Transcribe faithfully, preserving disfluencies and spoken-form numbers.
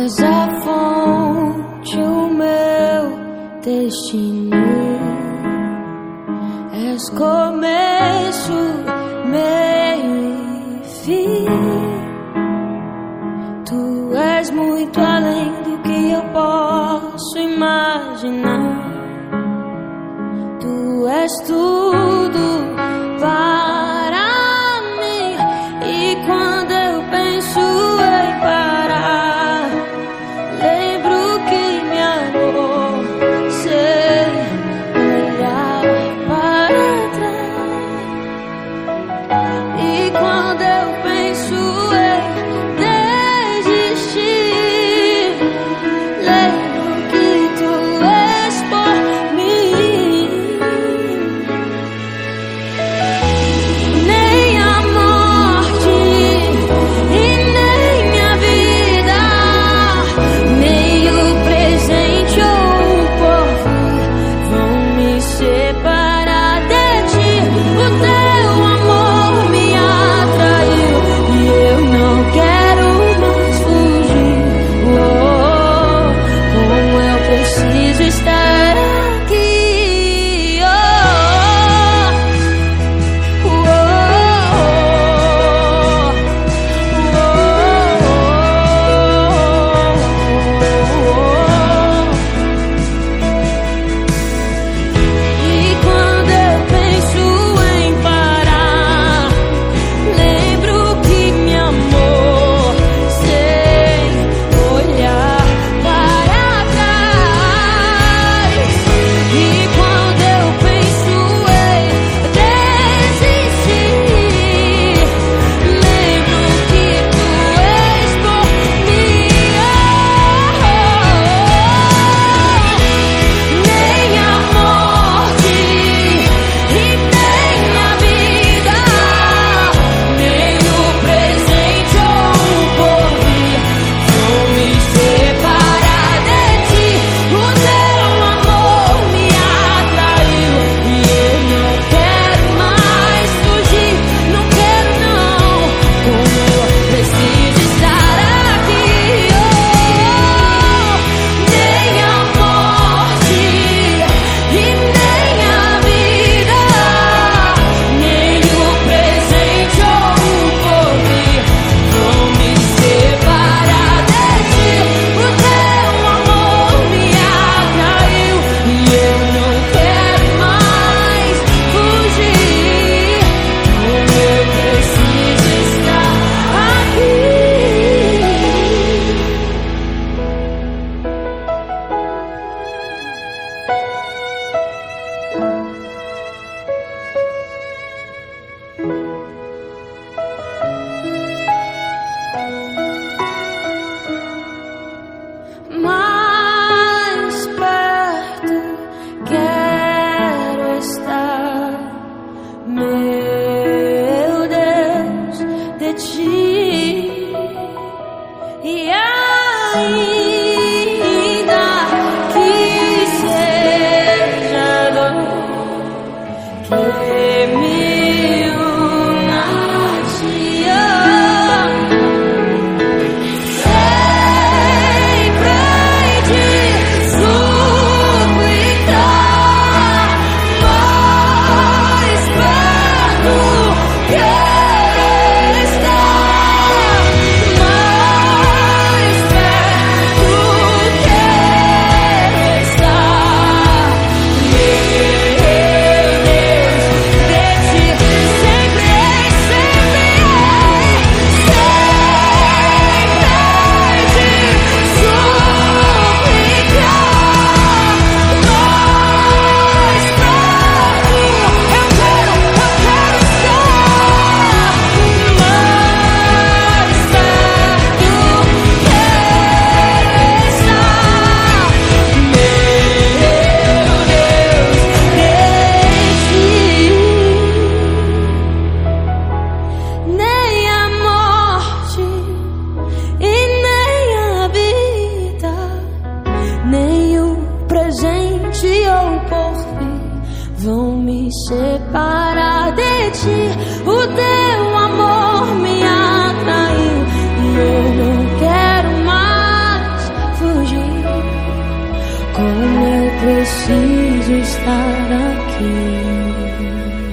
és a fonte, o meu destino. És começo, meio e fim. Tu és muito além do que eu posso imaginar. Tu és tudo para mim. E quando eu penso em parar, lembro que me amou sem olhar para trás. E quando eu penso em desistir, lembro que tu és por mim. Nem a morte e nem a vida, nem o presente ou o porvir vão me separar de ti. O teu amor me atraiu e eu não quero mais fugir. Oh, como eu preciso estar aqui. Oh, oh, E quando eu penso em parar, lembro que me amou sem olhar para trás. E quando eu penso em desistir, lembro que tu és por mim. Nem a morte e nem a vida, nem o presente ou o porvir vão me separar de ti. O teu amor me atraiu e eu não quero mais fugir. Não quero não, como eu preciso estar aqui. Oh, nem a morte e nem a vida, nem o presente ou o porvir vão me separar de ti. O teu amor me atraiu e eu não quero mais fugir. Como eu preciso estar aqui. Mais perto quero estar, meu Deus, de ti. E ainda que seja dor que me una a ti, sempre hei de suplicar. Mais perto quero estar, mais perto quero estar, meu Deus, de ti. Sempre hei, sempre hei, sempre hei de suplicar. Mais perto eu quero, eu quero estar, mais perto quero estar, meu Deus, de ti. Nem a morte e nem a vida, nem o presente ou o porvir vão me separar de ti. O teu amor me atraiu e eu não quero mais preciso estar aqui.